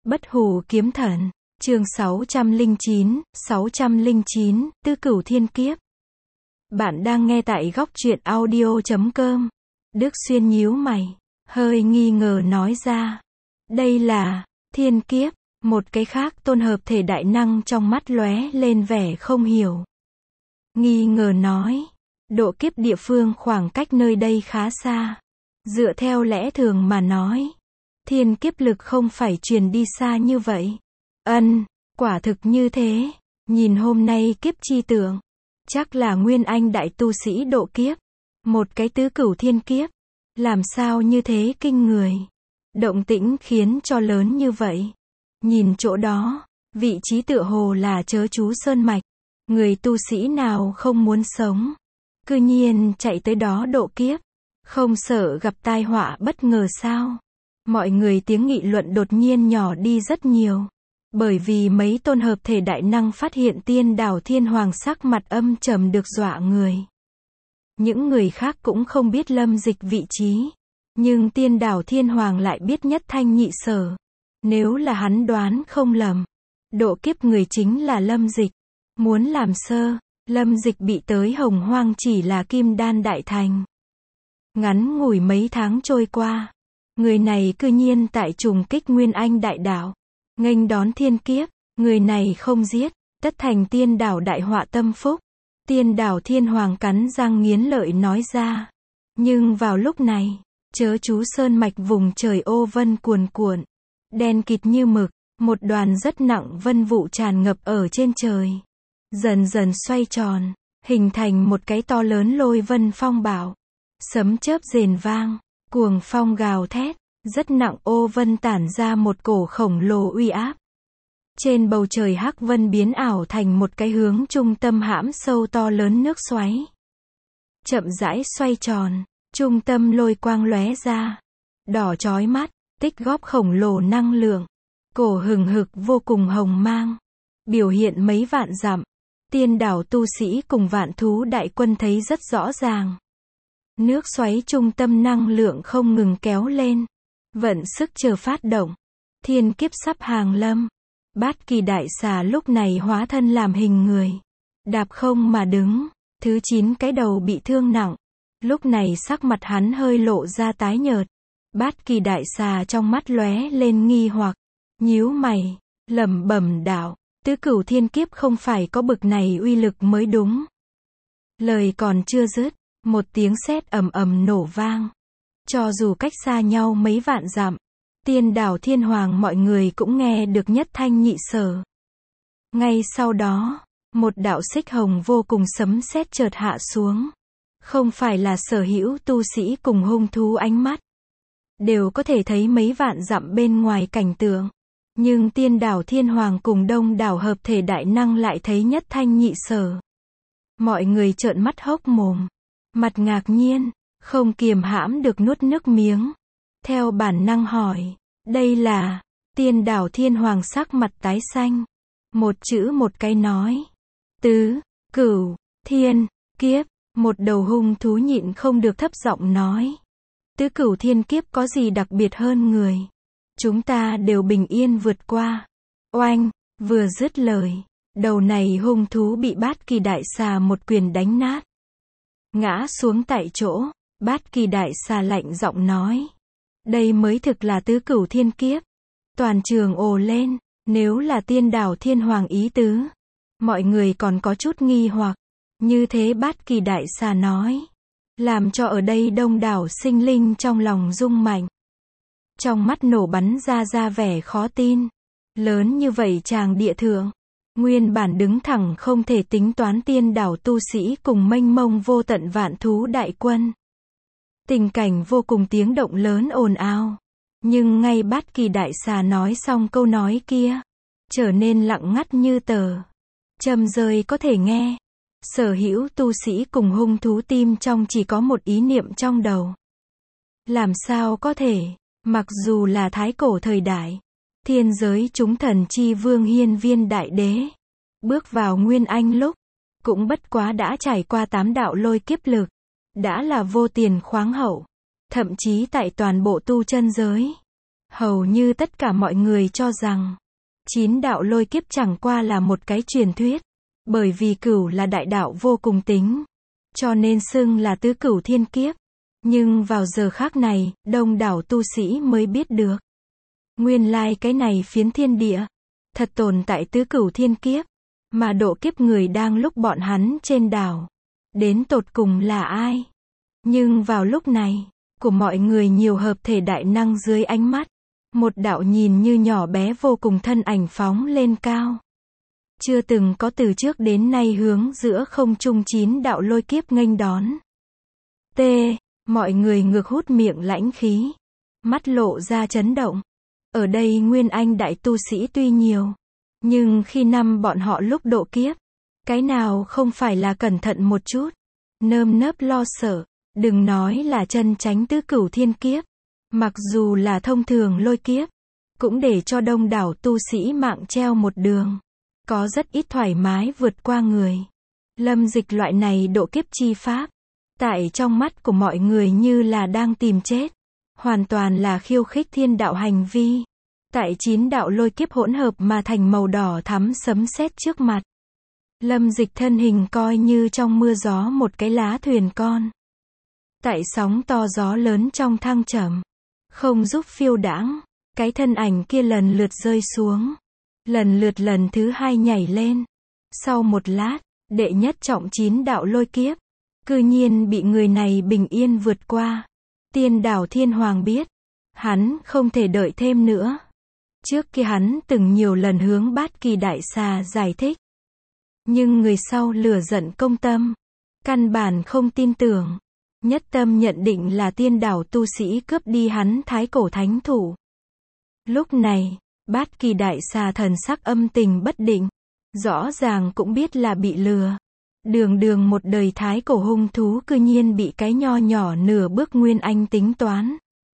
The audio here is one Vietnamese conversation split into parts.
Bất hủ kiếm thần, chương 609, Tứ Cửu Thiên Kiếp. Bạn đang nghe tại góc truyện audio.com. Đức Xuyên nhíu mày, hơi nghi ngờ nói ra. Đây là thiên kiếp, một cái khác tôn hợp thể đại năng trong mắt lóe lên vẻ không hiểu. Nghi ngờ nói, độ kiếp địa phương khoảng cách nơi đây khá xa. Dựa theo lẽ thường mà nói, thiên kiếp lực không phải truyền đi xa như vậy. Quả thực như thế. Nhìn hôm nay kiếp chi tượng, chắc là nguyên anh đại tu sĩ độ kiếp. Một cái tứ cửu thiên kiếp, làm sao như thế kinh người. Động tĩnh khiến cho lớn như vậy. Nhìn chỗ đó, vị trí tựa hồ là Chớ Chú Sơn Mạch. Người tu sĩ nào không muốn sống, cư nhiên chạy tới đó độ kiếp. Không sợ gặp tai họa bất ngờ sao? Mọi người tiếng nghị luận đột nhiên nhỏ đi rất nhiều. Bởi vì mấy tôn hợp thể đại năng phát hiện Tiên Đảo Thiên Hoàng sắc mặt âm trầm được dọa người. Những người khác cũng không biết Lâm Dịch vị trí. Nhưng Tiên Đảo Thiên Hoàng lại biết nhất thanh nhị sở. Nếu là hắn đoán không lầm, độ kiếp người chính là Lâm Dịch. Muốn làm sơ, Lâm Dịch bị tới Hồng Hoang chỉ là kim đan đại thành. Ngắn ngủi mấy tháng trôi qua, người này cư nhiên tại trùng kích Nguyên Anh đại đạo, nghênh đón thiên kiếp. Người này không giết, tất thành tiên đảo đại họa tâm phúc. Tiên Đảo Thiên Hoàng cắn răng nghiến lợi nói ra. Nhưng vào lúc này, Chớ Chú Sơn Mạch vùng trời ô vân cuồn cuộn, đen kịt như mực, một đoàn rất nặng vân vụ tràn ngập ở trên trời, dần dần xoay tròn, hình thành một cái to lớn lôi vân phong bạo. Sấm chớp rền vang, cuồng phong gào thét, rất nặng ô vân tản ra một cổ khổng lồ uy áp. Trên bầu trời hắc vân biến ảo thành một cái hướng trung tâm hãm sâu to lớn nước xoáy. Chậm rãi xoay tròn, trung tâm lôi quang lóe ra, đỏ chói mắt, tích góp khổng lồ năng lượng, cổ hừng hực vô cùng hồng mang, biểu hiện mấy vạn dặm. Tiên đảo tu sĩ cùng vạn thú đại quân thấy rất rõ ràng. Nước xoáy trung tâm năng lượng không ngừng kéo lên, vận sức chờ phát động. Thiên kiếp sắp hàng lâm. Bát Kỳ đại xà lúc này hóa thân làm hình người, đạp không mà đứng. Thứ 9 cái đầu bị thương nặng, lúc này sắc mặt hắn hơi lộ ra tái nhợt. Bát Kỳ đại xà trong mắt lóe lên nghi hoặc, nhíu mày, lẩm bẩm đạo, tứ cửu thiên kiếp không phải có bực này uy lực mới đúng. Lời còn chưa dứt, một tiếng sét ầm ầm nổ vang. Cho dù cách xa nhau mấy vạn dặm, Tiên Đảo Thiên Hoàng mọi người cũng nghe được nhất thanh nhị sở. Ngay sau đó, một đạo xích hồng vô cùng sấm sét chợt hạ xuống. Không phải là sở hữu tu sĩ cùng hung thú ánh mắt đều có thể thấy mấy vạn dặm bên ngoài cảnh tượng. Nhưng Tiên Đảo Thiên Hoàng cùng đông đảo hợp thể đại năng lại thấy nhất thanh nhị sở. Mọi người trợn mắt hốc mồm, mặt ngạc nhiên, không kiềm hãm được nuốt nước miếng. Theo bản năng hỏi, đây là? Tiên Đảo Thiên Hoàng sắc mặt tái xanh, một chữ một cái nói, tứ cửu thiên kiếp. Một đầu hung thú nhịn không được thấp giọng nói, tứ cửu thiên kiếp có gì đặc biệt hơn người? Chúng ta đều bình yên vượt qua. Oanh, vừa dứt lời, đầu này hung thú bị Bát Kỳ đại xà một quyền đánh nát, ngã xuống tại chỗ. Bát Kỳ đại xà lạnh giọng nói, đây mới thực là tứ cửu thiên kiếp. Toàn trường ồ lên. Nếu là Tiên Đảo Thiên Hoàng ý tứ, mọi người còn có chút nghi hoặc. Như thế Bát Kỳ đại xà nói, làm cho ở đây đông đảo sinh linh trong lòng rung mạnh. Trong mắt nổ bắn ra vẻ khó tin. Lớn như vậy tràng địa thượng, nguyên bản đứng thẳng không thể tính toán tiên đảo tu sĩ cùng mênh mông vô tận vạn thú đại quân. Tình cảnh vô cùng tiếng động lớn ồn ào. Nhưng ngay Bát Kỳ đại xà nói xong câu nói kia, trở nên lặng ngắt như tờ. Châm rơi có thể nghe. Sở hữu tu sĩ cùng hung thú tim trong chỉ có một ý niệm trong đầu. Làm sao có thể, mặc dù là thái cổ thời đại, thiên giới chúng thần chi vương Hiên Viên đại đế bước vào Nguyên Anh lúc, cũng bất quá đã trải qua 8 đạo lôi kiếp lực, đã là vô tiền khoáng hậu, thậm chí tại toàn bộ tu chân giới, Hầu như tất cả mọi người cho rằng, 9 đạo lôi kiếp chẳng qua là một cái truyền thuyết. Bởi vì cửu là đại đạo vô cùng tính, cho nên xưng là tứ cửu thiên kiếp. Nhưng vào giờ khác này, đông đảo tu sĩ mới biết được. Nguyên lai cái này phiến thiên địa, thật tồn tại tứ cửu thiên kiếp, mà độ kiếp người đang lúc bọn hắn trên đảo. Đến tột cùng là ai? Nhưng vào lúc này, của mọi người nhiều hợp thể đại năng dưới ánh mắt, một đạo nhìn như nhỏ bé vô cùng thân ảnh phóng lên cao. Chưa từng có từ trước đến nay hướng giữa không trung 9 đạo lôi kiếp nghênh đón. T. Mọi người ngược hút miệng lãnh khí. Mắt lộ ra chấn động. Ở đây Nguyên Anh đại tu sĩ tuy nhiều. Nhưng khi năm bọn họ lúc độ kiếp, cái nào không phải là cẩn thận một chút. Nơm nớp lo sợ. Đừng nói là chân chánh tứ cửu thiên kiếp. Mặc dù là thông thường lôi kiếp, cũng để cho đông đảo tu sĩ mạng treo một đường. Có rất ít thoải mái vượt qua người. Lâm Dịch loại này độ kiếp chi pháp, tại trong mắt của mọi người như là đang tìm chết. Hoàn toàn là khiêu khích thiên đạo hành vi. Tại 9 đạo lôi kiếp hỗn hợp mà thành màu đỏ thắm sấm sét trước mặt. Lâm Dịch thân hình coi như trong mưa gió một cái lá thuyền con. Tại sóng to gió lớn trong thăng trầm, không giúp phiêu đãng, cái thân ảnh kia lần lượt rơi xuống. Lần lượt lần thứ 2 nhảy lên. Sau một lát, đệ nhất trọng 9 đạo lôi kiếp, cư nhiên bị người này bình yên vượt qua. Tiên đảo Thiên Hoàng biết, hắn không thể đợi thêm nữa. Trước kia hắn từng nhiều lần hướng Bát Kỳ Đại Xà giải thích. Nhưng người sau lửa giận công tâm, căn bản không tin tưởng. Nhất tâm nhận định là tiên đảo tu sĩ cướp đi hắn thái cổ thánh thủ. Lúc này, Bát Kỳ Đại Xà thần sắc âm tình bất định. Rõ ràng cũng biết là bị lừa. Đường một đời thái cổ hung thú cư nhiên bị cái nho nhỏ nửa bước Nguyên Anh tính toán.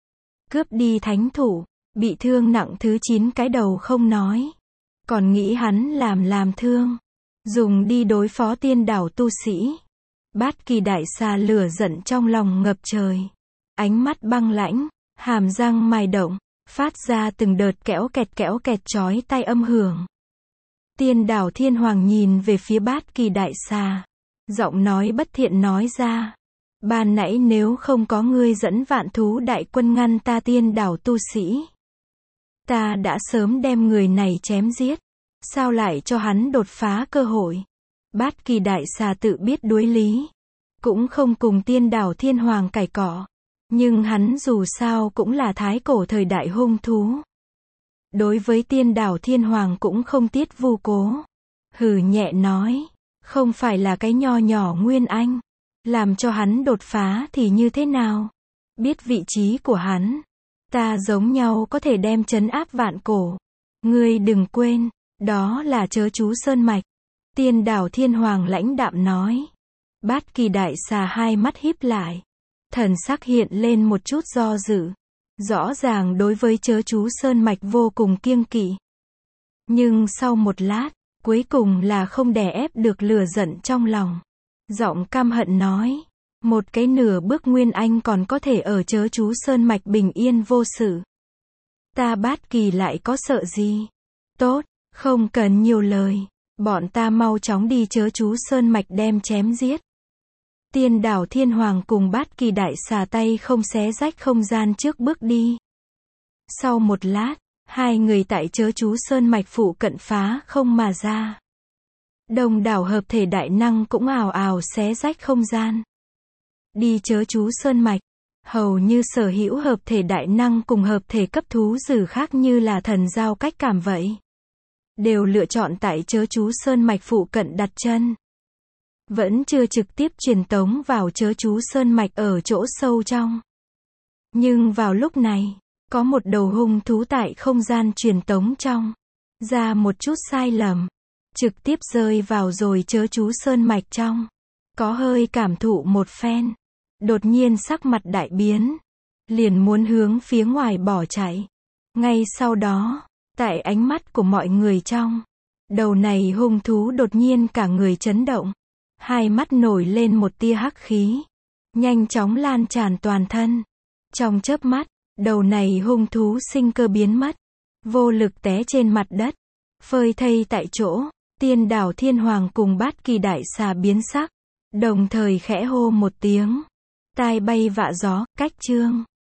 Cướp đi thánh thủ, bị thương nặng thứ 9 cái đầu không nói. Còn nghĩ hắn làm thương. Dùng đi đối phó tiên đảo tu sĩ. Bát Kỳ Đại Xà lửa giận trong lòng ngập trời. Ánh mắt băng lãnh, hàm răng mài động, phát ra từng đợt kéo kẹt chói tai âm hưởng. Tiên đảo Thiên Hoàng nhìn về phía Bát Kỳ Đại Xà. Giọng nói bất thiện nói ra. Ban nãy nếu không có ngươi dẫn vạn thú đại quân ngăn ta tiên đảo tu sĩ, ta đã sớm đem người này chém giết. Sao lại cho hắn đột phá cơ hội? Bát Kỳ Đại Xà tự biết đối lý. Cũng không cùng tiên đảo Thiên Hoàng cãi cọ. Nhưng hắn dù sao cũng là thái cổ thời đại hung thú. Đối với tiên đảo Thiên Hoàng cũng không tiết vu cố. Hừ nhẹ nói. Không phải là cái nho nhỏ Nguyên Anh. Làm cho hắn đột phá thì như thế nào? Biết vị trí của hắn. Ta giống nhau có thể đem trấn áp vạn cổ. Ngươi đừng quên. Đó là chớ chú Sơn Mạch. Tiên đảo Thiên Hoàng lãnh đạm nói. Bát Kỳ Đại Xà hai mắt híp lại. Thần sắc hiện lên một chút do dự. Rõ ràng đối với chớ chú Sơn Mạch vô cùng kiêng kỵ. Nhưng sau một lát, cuối cùng là không đè ép được lửa giận trong lòng. Giọng căm hận nói. Một cái nửa bước Nguyên Anh còn có thể ở chớ chú Sơn Mạch bình yên vô sự. Ta Bát Kỳ lại có sợ gì? Tốt, không cần nhiều lời. Bọn ta mau chóng đi chớ chú Sơn Mạch đem chém giết. Tiên đảo Thiên Hoàng cùng Bát Kỳ Đại Xà tay không xé rách không gian trước bước đi. Sau một lát, hai người tại chớ chú Sơn Mạch phụ cận phá không mà ra. Đông đảo hợp thể đại năng cũng ào ào xé rách không gian. Đi chớ chú Sơn Mạch, hầu như sở hữu hợp thể đại năng cùng hợp thể cấp thú dữ khác như là thần giao cách cảm vậy. Đều lựa chọn tại chớ chú Sơn Mạch phụ cận đặt chân. Vẫn chưa trực tiếp truyền tống vào chớ chú Sơn Mạch ở chỗ sâu trong. Nhưng vào lúc này, có một đầu hung thú tại không gian truyền tống trong. Ra một chút sai lầm. Trực tiếp rơi vào rồi chớ chú Sơn Mạch trong. Có hơi cảm thụ một phen. Đột nhiên sắc mặt đại biến. Liền muốn hướng phía ngoài bỏ chạy. Ngay sau đó, tại ánh mắt của mọi người trong. Đầu này hung thú đột nhiên cả người chấn động. Hai mắt nổi lên một tia hắc khí. Nhanh chóng lan tràn toàn thân. Trong chớp mắt, Đầu này hung thú sinh cơ biến mất. Vô lực té trên mặt đất. Phơi thây tại chỗ. Tiên đảo thiên hoàng cùng bát kỳ đại xà biến sắc. Đồng thời khẽ hô một tiếng. Tai bay vạ gió, cách chương.